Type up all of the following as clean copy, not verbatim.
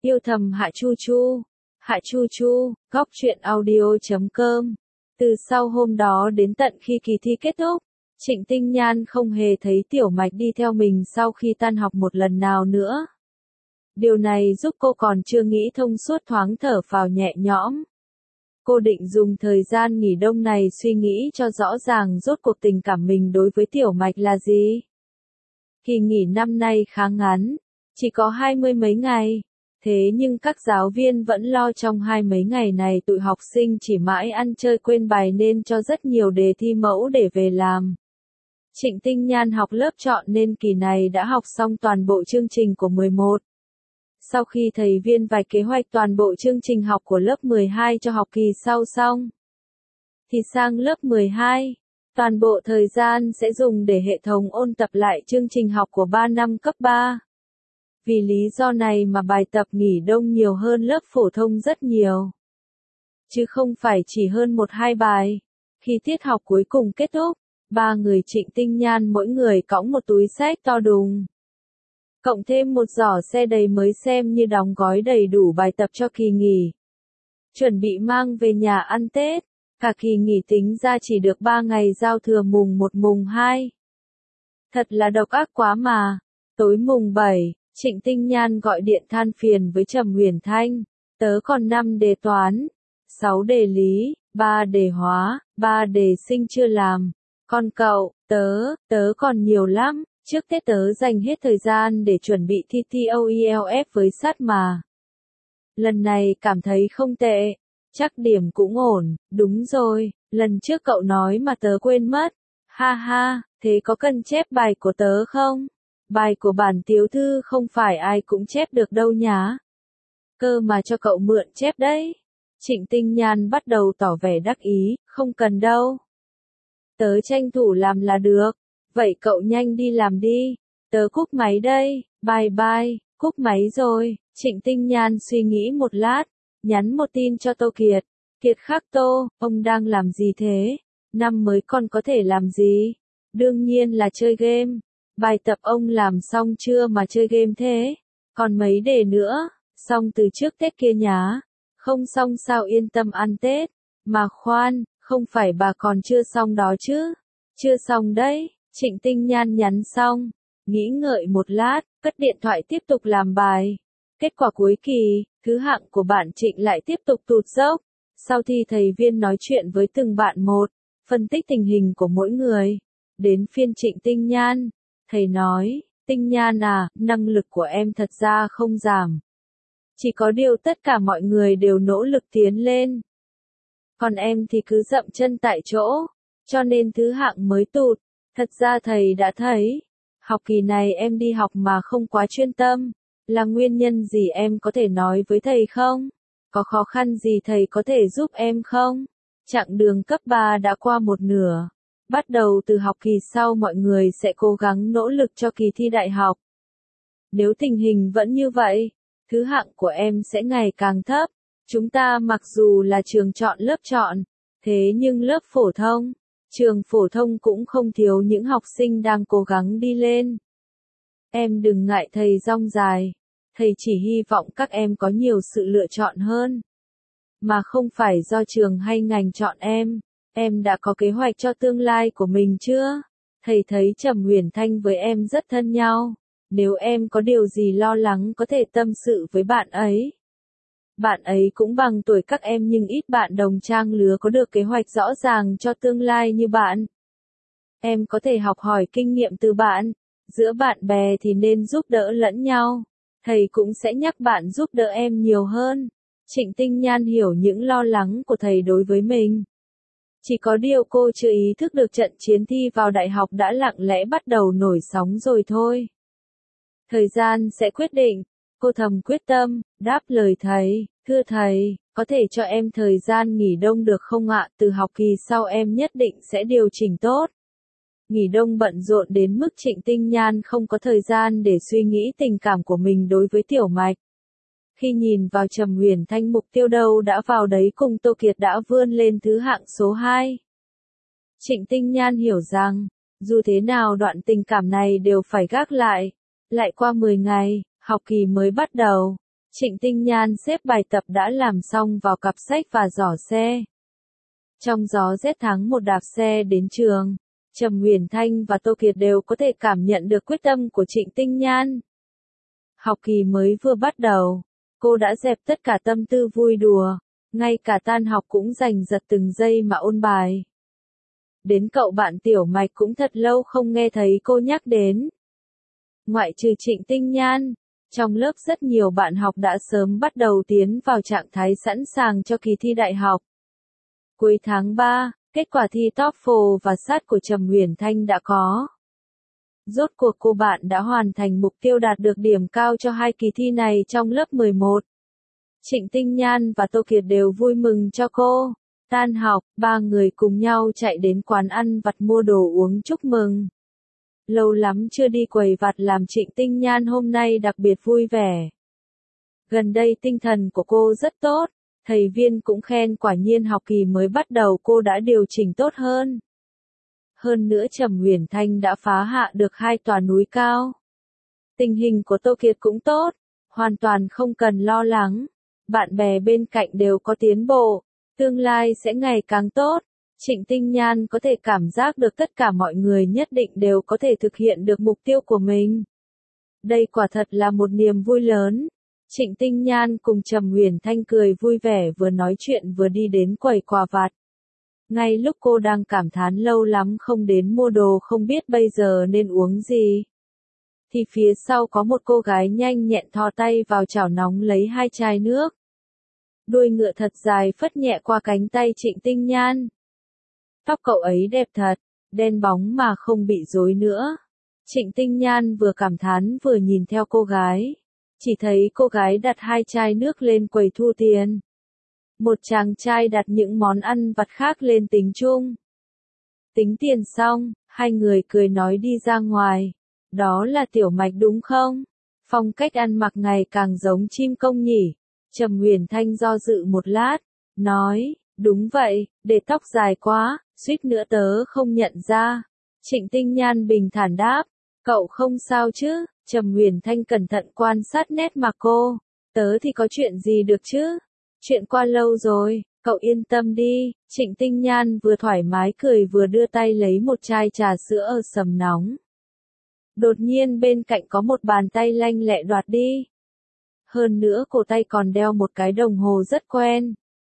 Yêu thầm Hạ Chu Chu. Hạ Chu Chu, góc truyện audio.com. Từ sau hôm đó đến tận khi kỳ thi kết thúc, Trịnh Tinh Nhan không hề thấy Tiểu Mạch đi theo mình sau khi tan học một lần nào nữa. Điều này giúp cô còn chưa nghĩ thông suốt thoáng thở phào nhẹ nhõm. Cô định dùng thời gian nghỉ đông này suy nghĩ cho rõ ràng rốt cuộc tình cảm mình đối với Tiểu Mạch là gì. Kỳ nghỉ năm nay khá ngắn, chỉ có 20 mấy ngày. Thế nhưng các giáo viên vẫn lo trong 20 mấy ngày này tụi học sinh chỉ mãi ăn chơi quên bài nên cho rất nhiều đề thi mẫu để về làm. Trịnh Tinh Nhan học lớp chọn nên kỳ này đã học xong toàn bộ chương trình của 11. Sau khi thầy viên vạch kế hoạch toàn bộ chương trình học của lớp 12 cho học kỳ sau xong, thì sang lớp 12, toàn bộ thời gian sẽ dùng để hệ thống ôn tập lại chương trình học của 3 năm cấp 3. Vì lý do này mà bài tập nghỉ đông nhiều hơn lớp phổ thông rất nhiều. Chứ không phải chỉ hơn 1-2 bài. Khi tiết học cuối cùng kết thúc, 3 người Trịnh Tinh Nhan mỗi người cõng một túi xách to đùng. Cộng thêm một giỏ xe đầy mới xem như đóng gói đầy đủ bài tập cho kỳ nghỉ. Chuẩn bị mang về nhà ăn Tết, cả kỳ nghỉ tính ra chỉ được 3 ngày giao thừa mùng 1 mùng 2. Thật là độc ác quá mà. Tối mùng 7, Trịnh Tinh Nhan gọi điện than phiền với Trầm Huyền Thanh, tớ còn 5 đề toán, 6 đề lý, 3 đề hóa, 3 đề sinh chưa làm. Còn cậu, tớ còn nhiều lắm, trước Tết tớ dành hết thời gian để chuẩn bị thi TOEFL với sát mà. Lần này cảm thấy không tệ, chắc điểm cũng ổn, đúng rồi, lần trước cậu nói mà tớ quên mất. Ha ha, thế có cần chép bài của tớ không? Bài của bản tiểu thư không phải ai cũng chép được đâu nhá. Cơ mà cho cậu mượn chép đấy. Trịnh Tinh Nhan bắt đầu tỏ vẻ đắc ý, không cần đâu. Tớ tranh thủ làm là được. Vậy cậu nhanh đi làm đi. Tớ cúp máy đây, bye bye, cúp máy rồi. Trịnh Tinh Nhan suy nghĩ một lát, nhắn một tin cho Tô Kiệt. Kiệt Khắc Tô, ông đang làm gì thế? Năm mới con có thể làm gì? Đương nhiên là chơi game. Bài tập ông làm xong chưa mà chơi game thế? Còn mấy đề nữa? Xong từ trước Tết kia nhá. Không xong sao yên tâm ăn Tết? Mà khoan, không phải bà còn chưa xong đó chứ? Chưa xong đấy. Trịnh Tinh Nhan nhắn xong, nghĩ ngợi một lát, cất điện thoại tiếp tục làm bài. Kết quả cuối kỳ, thứ hạng của bạn Trịnh lại tiếp tục tụt dốc. Sau thi thầy viên nói chuyện với từng bạn một, phân tích tình hình của mỗi người. Đến phiên Trịnh Tinh Nhan, thầy nói, Tinh Nhan à, năng lực của em thật ra không giảm. Chỉ có điều tất cả mọi người đều nỗ lực tiến lên. Còn em thì cứ dậm chân tại chỗ, cho nên thứ hạng mới tụt. Thật ra thầy đã thấy, học kỳ này em đi học mà không quá chuyên tâm, là nguyên nhân gì em có thể nói với thầy không? Có khó khăn gì thầy có thể giúp em không? Chặng đường cấp 3 đã qua một nửa. Bắt đầu từ học kỳ sau mọi người sẽ cố gắng nỗ lực cho kỳ thi đại học. Nếu tình hình vẫn như vậy, thứ hạng của em sẽ ngày càng thấp. Chúng ta mặc dù là trường chọn lớp chọn, thế nhưng lớp phổ thông, trường phổ thông cũng không thiếu những học sinh đang cố gắng đi lên. Em đừng ngại thầy rong dài, thầy chỉ hy vọng các em có nhiều sự lựa chọn hơn. Mà không phải do trường hay ngành chọn em. Em đã có kế hoạch cho tương lai của mình chưa? Thầy thấy Trầm Huyền Thanh với em rất thân nhau. Nếu em có điều gì lo lắng có thể tâm sự với bạn ấy. Bạn ấy cũng bằng tuổi các em nhưng ít bạn đồng trang lứa có được kế hoạch rõ ràng cho tương lai như bạn. Em có thể học hỏi kinh nghiệm từ bạn. Giữa bạn bè thì nên giúp đỡ lẫn nhau. Thầy cũng sẽ nhắc bạn giúp đỡ em nhiều hơn. Trịnh Tinh Nhan hiểu những lo lắng của thầy đối với mình. Chỉ có điều cô chưa ý thức được trận chiến thi vào đại học đã lặng lẽ bắt đầu nổi sóng rồi thôi. Thời gian sẽ quyết định. Cô thầm quyết tâm, đáp lời thầy, thưa thầy, có thể cho em thời gian nghỉ đông được không ạ? Từ học kỳ sau em nhất định sẽ điều chỉnh tốt. Nghỉ đông bận rộn đến mức Trịnh Tinh Nhan không có thời gian để suy nghĩ tình cảm của mình đối với Tiểu Mạch. Khi nhìn vào Trầm Huyền Thanh mục tiêu đâu đã vào đấy cùng Tô Kiệt đã vươn lên thứ hạng số 2. Trịnh Tinh Nhan hiểu rằng, dù thế nào đoạn tình cảm này đều phải gác lại. Lại qua 10 ngày, học kỳ mới bắt đầu. Trịnh Tinh Nhan xếp bài tập đã làm xong vào cặp sách và giỏ xe. Trong gió rét tháng 1 đạp xe đến trường, Trầm Huyền Thanh và Tô Kiệt đều có thể cảm nhận được quyết tâm của Trịnh Tinh Nhan. Học kỳ mới vừa bắt đầu, cô đã dẹp tất cả tâm tư vui đùa, ngay cả tan học cũng giành giật từng giây mà ôn bài. Đến cậu bạn Tiểu Mạch cũng thật lâu không nghe thấy cô nhắc đến. Ngoại trừ Trịnh Tinh Nhan, trong lớp rất nhiều bạn học đã sớm bắt đầu tiến vào trạng thái sẵn sàng cho kỳ thi đại học. Cuối tháng 3, kết quả thi TOEFL và SAT của Trầm Huyền Thanh đã có. Rốt cuộc cô bạn đã hoàn thành mục tiêu đạt được điểm cao cho hai kỳ thi này trong lớp 11. Trịnh Tinh Nhan và Tô Kiệt đều vui mừng cho cô. Tan học, ba người cùng nhau chạy đến quán ăn vặt mua đồ uống chúc mừng. Lâu lắm chưa đi quầy vặt làm Trịnh Tinh Nhan hôm nay đặc biệt vui vẻ. Gần đây tinh thần của cô rất tốt, thầy Viên cũng khen quả nhiên học kỳ mới bắt đầu cô đã điều chỉnh tốt hơn. Hơn nữa Trầm Huyền Thanh đã phá hạ được 2 tòa núi cao. Tình hình của Tô Kiệt cũng tốt, hoàn toàn không cần lo lắng. Bạn bè bên cạnh đều có tiến bộ, tương lai sẽ ngày càng tốt. Trịnh Tinh Nhan có thể cảm giác được tất cả mọi người nhất định đều có thể thực hiện được mục tiêu của mình. Đây quả thật là một niềm vui lớn. Trịnh Tinh Nhan cùng Trầm Huyền Thanh cười vui vẻ vừa nói chuyện vừa đi đến quầy quà vặt. Ngay lúc cô đang cảm thán lâu lắm không đến mua đồ không biết bây giờ nên uống gì, thì phía sau có một cô gái nhanh nhẹn thò tay vào chảo nóng lấy 2 chai nước. Đuôi ngựa thật dài phất nhẹ qua cánh tay Trịnh Tinh Nhan. Tóc cậu ấy đẹp thật, đen bóng mà không bị rối nữa. Trịnh Tinh Nhan vừa cảm thán vừa nhìn theo cô gái. Chỉ thấy cô gái đặt 2 chai nước lên quầy thu tiền. Một chàng trai đặt những món ăn vặt khác lên tính chung. Tính tiền xong, hai người cười nói đi ra ngoài. Đó là Tiểu Mạch đúng không? Phong cách ăn mặc ngày càng giống chim công nhỉ. Trầm Huyền Thanh do dự một lát, nói, đúng vậy, để tóc dài quá, suýt nữa tớ không nhận ra. Trịnh Tinh Nhan bình thản đáp, cậu không sao chứ? Trầm Huyền Thanh cẩn thận quan sát nét mặt cô, tớ thì có chuyện gì được chứ? Chuyện qua lâu rồi, cậu yên tâm đi. Trịnh Tinh Nhan vừa thoải mái cười vừa đưa tay lấy một chai trà sữa ở sầm nóng. Đột nhiên bên cạnh có một bàn tay lanh lẹ đoạt đi. Hơn nữa cổ tay còn đeo một cái đồng hồ rất quen.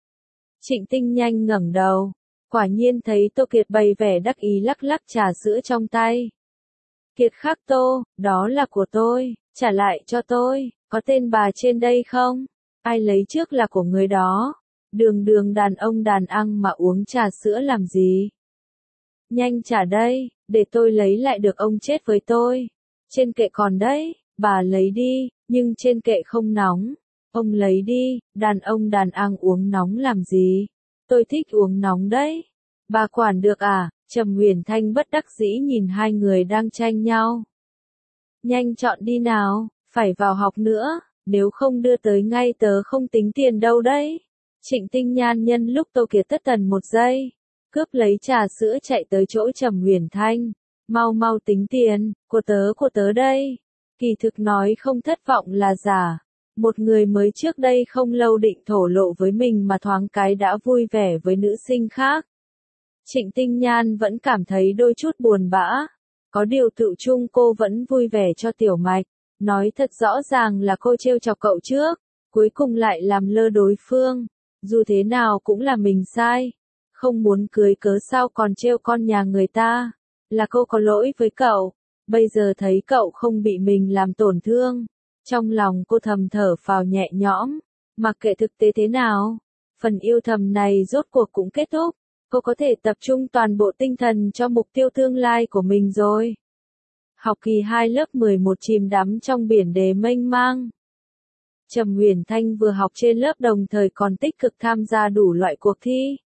Trịnh Tinh Nhan ngẩng đầu, quả nhiên thấy Tô Kiệt bày vẻ đắc ý lắc lắc trà sữa trong tay. Kiệt Khắc Tô, đó là của tôi, trả lại cho tôi, có tên bà trên đây không? Ai lấy trước là của người đó. Đường đàn ông đàn ăn mà uống trà sữa làm gì? Nhanh trả đây, để tôi lấy lại được ông chết với tôi. Trên kệ còn đấy, bà lấy đi, nhưng trên kệ không nóng. Ông lấy đi, đàn ông đàn ăn uống nóng làm gì? Tôi thích uống nóng đấy. Bà quản được à? Trầm Huyền Thanh bất đắc dĩ nhìn hai người đang tranh nhau. Nhanh chọn đi nào, phải vào học nữa, nếu không đưa tới ngay tớ không tính tiền đâu đấy. Trịnh Tinh Nhan nhân lúc Tô Kiệt thất thần một giây, cướp lấy trà sữa chạy tới chỗ Trầm Huyền Thanh. Mau mau tính tiền, của tớ đây. Kỳ thực nói không thất vọng là giả. Một người mới trước đây không lâu định thổ lộ với mình mà thoáng cái đã vui vẻ với nữ sinh khác. Trịnh Tinh Nhan vẫn cảm thấy đôi chút buồn bã. Có điều tự chung cô vẫn vui vẻ cho Tiểu Mạch. Nói thật rõ ràng là cô trêu chọc cậu trước, cuối cùng lại làm lơ đối phương. Dù thế nào cũng là mình sai. Không muốn cưới cớ sao còn trêu con nhà người ta. Là cô có lỗi với cậu. Bây giờ thấy cậu không bị mình làm tổn thương. Trong lòng cô thầm thở phào nhẹ nhõm. Mặc kệ thực tế thế nào, phần yêu thầm này rốt cuộc cũng kết thúc. Cô có thể tập trung toàn bộ tinh thần cho mục tiêu tương lai của mình rồi. Học kỳ 2 lớp 11 chìm đắm trong biển đề mênh mang. Trầm Huyền Thanh vừa học trên lớp đồng thời còn tích cực tham gia đủ loại cuộc thi.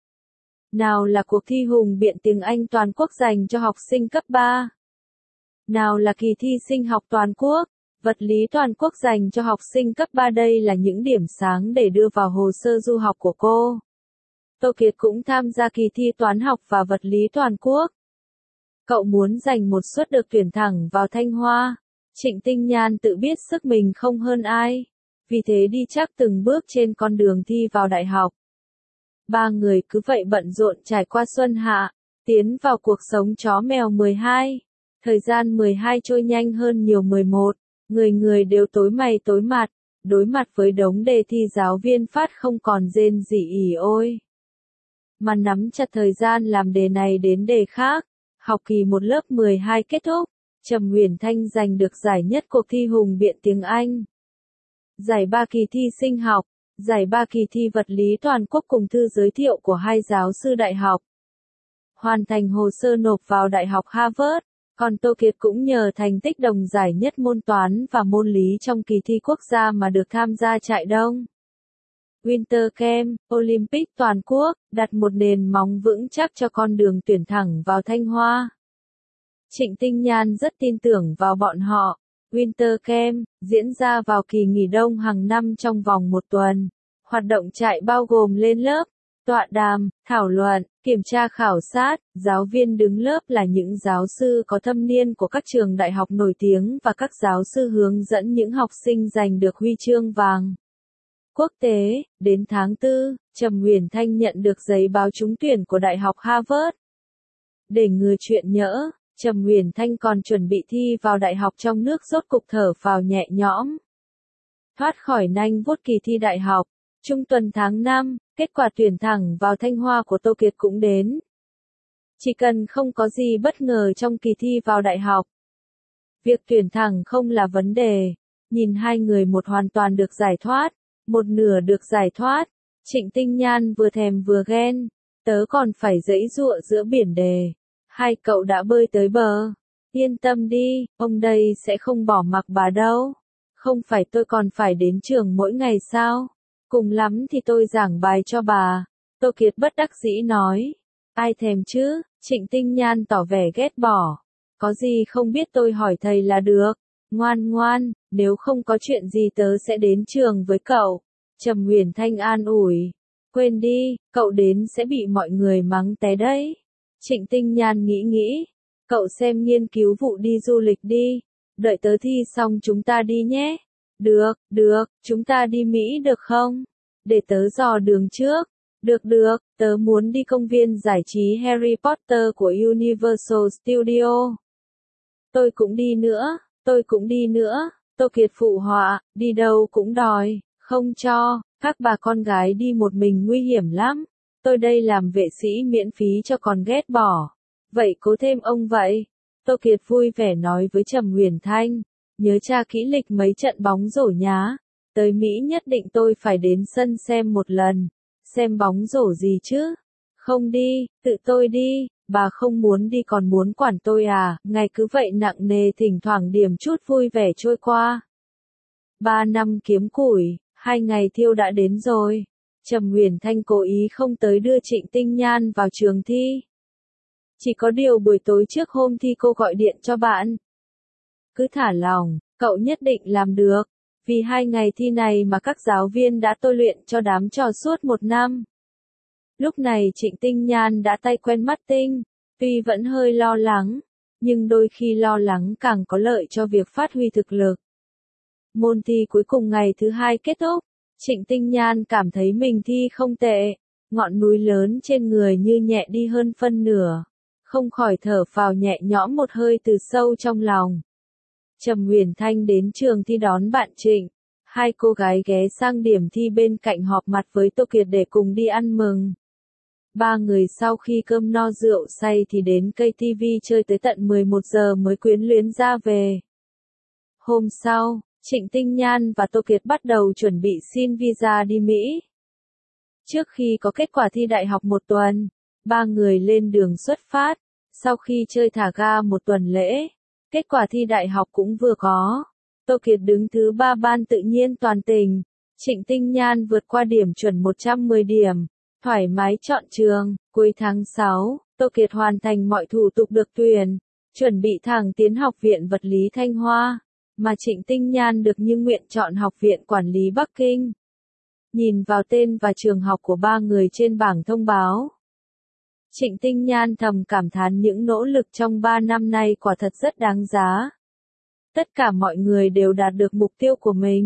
Nào là cuộc thi hùng biện tiếng Anh toàn quốc dành cho học sinh cấp 3. Nào là kỳ thi sinh học toàn quốc, vật lý toàn quốc dành cho học sinh cấp 3. Đây là những điểm sáng để đưa vào hồ sơ du học của cô. Tô Kiệt cũng tham gia kỳ thi toán học và vật lý toàn quốc. Cậu muốn giành một suất được tuyển thẳng vào Thanh Hoa. Trịnh Tinh Nhan tự biết sức mình không hơn ai. vì thế đi chắc từng bước trên con đường thi vào đại học. Ba người cứ vậy bận rộn trải qua xuân hạ, tiến vào cuộc sống chó mèo 12. Thời gian 12 trôi nhanh hơn nhiều 11, người người đều tối mày tối mặt, đối mặt với đống đề thi giáo viên phát không còn rên rỉ ỉ ôi. Mà nắm chặt thời gian làm đề này đến đề khác, học kỳ 1 lớp 12 kết thúc, Trầm Huyền Thanh giành được giải nhất cuộc thi hùng biện tiếng Anh. Giải 3 kỳ thi sinh học, giải 3 kỳ thi vật lý toàn quốc cùng thư giới thiệu của 2 giáo sư đại học. Hoàn thành hồ sơ nộp vào Đại học Harvard, còn Tô Kiệt cũng nhờ thành tích đồng giải nhất môn toán và môn lý trong kỳ thi quốc gia mà được tham gia trại đông. Winter Camp, Olympic toàn quốc, đặt một nền móng vững chắc cho con đường tuyển thẳng vào Thanh Hoa. Trịnh Tinh Nhan rất tin tưởng vào bọn họ. Winter Camp, diễn ra vào kỳ nghỉ đông hàng năm trong vòng 1 tuần. Hoạt động trại bao gồm lên lớp, tọa đàm, thảo luận, kiểm tra khảo sát, giáo viên đứng lớp là những giáo sư có thâm niên của các trường đại học nổi tiếng và các giáo sư hướng dẫn những học sinh giành được huy chương vàng quốc tế. Đến tháng 4, Trầm Huyền Thanh nhận được giấy báo trúng tuyển của Đại học Harvard. Để ngừa chuyện nhỡ, Trầm Huyền Thanh còn chuẩn bị thi vào đại học trong nước rốt cục thở phào nhẹ nhõm. Thoát khỏi nanh vuốt kỳ thi đại học, trung tuần tháng 5, kết quả tuyển thẳng vào Thanh Hoa của Tô Kiệt cũng đến. Chỉ cần không có gì bất ngờ trong kỳ thi vào đại học, việc tuyển thẳng không là vấn đề. Nhìn hai người một hoàn toàn được giải thoát, một nửa được giải thoát, Trịnh Tinh Nhan vừa thèm vừa ghen, tớ còn phải giãy giụa giữa biển đề. Hai cậu đã bơi tới bờ. Yên tâm đi, ông đây sẽ không bỏ mặc bà đâu. Không phải tôi còn phải đến trường mỗi ngày sao? Cùng lắm thì tôi giảng bài cho bà. Tô Kiệt bất đắc dĩ nói. Ai thèm chứ? Trịnh Tinh Nhan tỏ vẻ ghét bỏ. Có gì không biết tôi hỏi thầy là được. Ngoan ngoan, nếu không có chuyện gì tớ sẽ đến trường với cậu. Trầm Huyền Thanh an ủi. Quên đi, cậu đến sẽ bị mọi người mắng té đấy. Trịnh Tinh Nhan nghĩ, cậu xem nghiên cứu vụ đi du lịch đi, đợi tớ thi xong chúng ta đi nhé. Được, chúng ta đi Mỹ được không? Để tớ dò đường trước. Được, tớ muốn đi công viên giải trí Harry Potter của Universal Studio. Tôi cũng đi nữa, Tô Kiệt phụ họa, đi đâu cũng đòi, không cho, các bà con gái đi một mình nguy hiểm lắm. Tôi đây làm vệ sĩ miễn phí cho còn ghét bỏ. Vậy cố thêm ông vậy. Tô Kiệt vui vẻ nói với Trầm Huyền Thanh. Nhớ tra kỹ lịch mấy trận bóng rổ nhá. Tới Mỹ nhất định tôi phải đến sân xem một lần. Xem bóng rổ gì chứ? Không đi, tự tôi đi. Bà không muốn đi còn muốn quản tôi à? Ngày cứ vậy nặng nề thỉnh thoảng điểm chút vui vẻ trôi qua. 3 năm kiếm củi, 2 ngày thiêu đã đến rồi. Trầm Huyền Thanh cố ý không tới đưa Trịnh Tinh Nhan vào trường thi. Chỉ có điều buổi tối trước hôm thi cô gọi điện cho bạn. Cứ thả lỏng, cậu nhất định làm được. Vì 2 ngày thi này mà các giáo viên đã tôi luyện cho đám trò suốt 1 năm. Lúc này Trịnh Tinh Nhan đã tay quen mắt tinh. Tuy vẫn hơi lo lắng, nhưng đôi khi lo lắng càng có lợi cho việc phát huy thực lực. Môn thi cuối cùng ngày thứ 2 kết thúc. Trịnh Tinh Nhan cảm thấy mình thi không tệ, ngọn núi lớn trên người như nhẹ đi hơn phân nửa, không khỏi thở phào nhẹ nhõm một hơi từ sâu trong lòng. Trầm Huyền Thanh đến trường thi đón bạn Trịnh, hai cô gái ghé sang điểm thi bên cạnh họp mặt với Tô Kiệt để cùng đi ăn mừng. 3 người sau khi cơm no rượu say thì đến cây TV chơi tới tận 11 giờ mới quyến luyến ra về. Hôm sau, Trịnh Tinh Nhan và Tô Kiệt bắt đầu chuẩn bị xin visa đi Mỹ. Trước khi có kết quả thi đại học 1 tuần, 3 người lên đường xuất phát. Sau khi chơi thả ga 1 tuần lễ, kết quả thi đại học cũng vừa có. Tô Kiệt đứng thứ 3 ban tự nhiên toàn tỉnh. Trịnh Tinh Nhan vượt qua điểm chuẩn 110 điểm, thoải mái chọn trường. Cuối tháng 6, Tô Kiệt hoàn thành mọi thủ tục được tuyển, chuẩn bị thẳng tiến Học viện Vật lý Thanh Hoa. Mà Trịnh Tinh Nhan được như nguyện chọn Học viện Quản lý Bắc Kinh. Nhìn vào tên và trường học của 3 người trên bảng thông báo, Trịnh Tinh Nhan thầm cảm thán những nỗ lực trong 3 năm nay quả thật rất đáng giá. Tất cả mọi người đều đạt được mục tiêu của mình.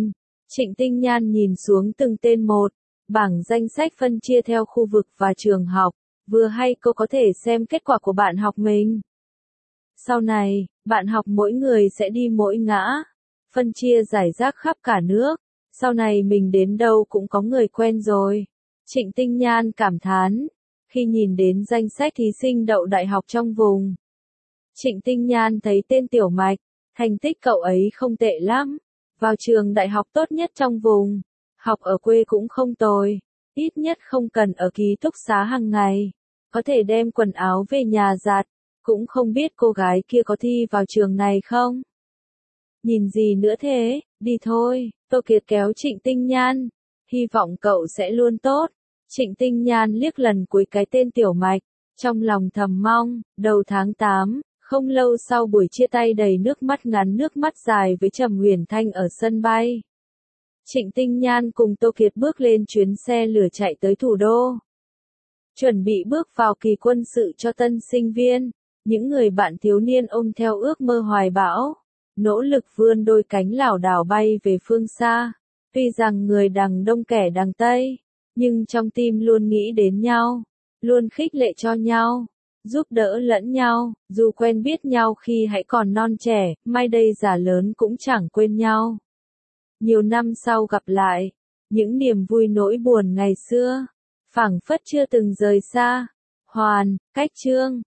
Trịnh Tinh Nhan nhìn xuống từng tên một, bảng danh sách phân chia theo khu vực và trường học, vừa hay cô có thể xem kết quả của bạn học mình. Sau này, bạn học mỗi người sẽ đi mỗi ngã, phân chia rải rác khắp cả nước, sau này mình đến đâu cũng có người quen rồi. Trịnh Tinh Nhan cảm thán, khi nhìn đến danh sách thí sinh đậu đại học trong vùng. Trịnh Tinh Nhan thấy tên Tiểu Mạch, thành tích cậu ấy không tệ lắm, vào trường đại học tốt nhất trong vùng, học ở quê cũng không tồi, ít nhất không cần ở ký túc xá hàng ngày, có thể đem quần áo về nhà giặt, cũng không biết cô gái kia có thi vào trường này không. Nhìn gì nữa thế, đi thôi, Tô Kiệt kéo Trịnh Tinh Nhan, hy vọng cậu sẽ luôn tốt. Trịnh Tinh Nhan liếc lần cuối cái tên Tiểu Mạch, trong lòng thầm mong, đầu tháng 8, không lâu sau buổi chia tay đầy nước mắt ngắn nước mắt dài với Trầm Huyền Thanh ở sân bay. Trịnh Tinh Nhan cùng Tô Kiệt bước lên chuyến xe lửa chạy tới thủ đô. Chuẩn bị bước vào kỳ quân sự cho tân sinh viên, những người bạn thiếu niên ôm theo ước mơ hoài bão, nỗ lực vươn đôi cánh lảo đảo bay về phương xa. Tuy rằng người đằng đông kẻ đằng tây, nhưng trong tim luôn nghĩ đến nhau, luôn khích lệ cho nhau, giúp đỡ lẫn nhau, dù quen biết nhau khi hãy còn non trẻ, mai đây già lớn cũng chẳng quên nhau. Nhiều năm sau gặp lại, những niềm vui nỗi buồn ngày xưa, phảng phất chưa từng rời xa. Hoàn, Cách Chương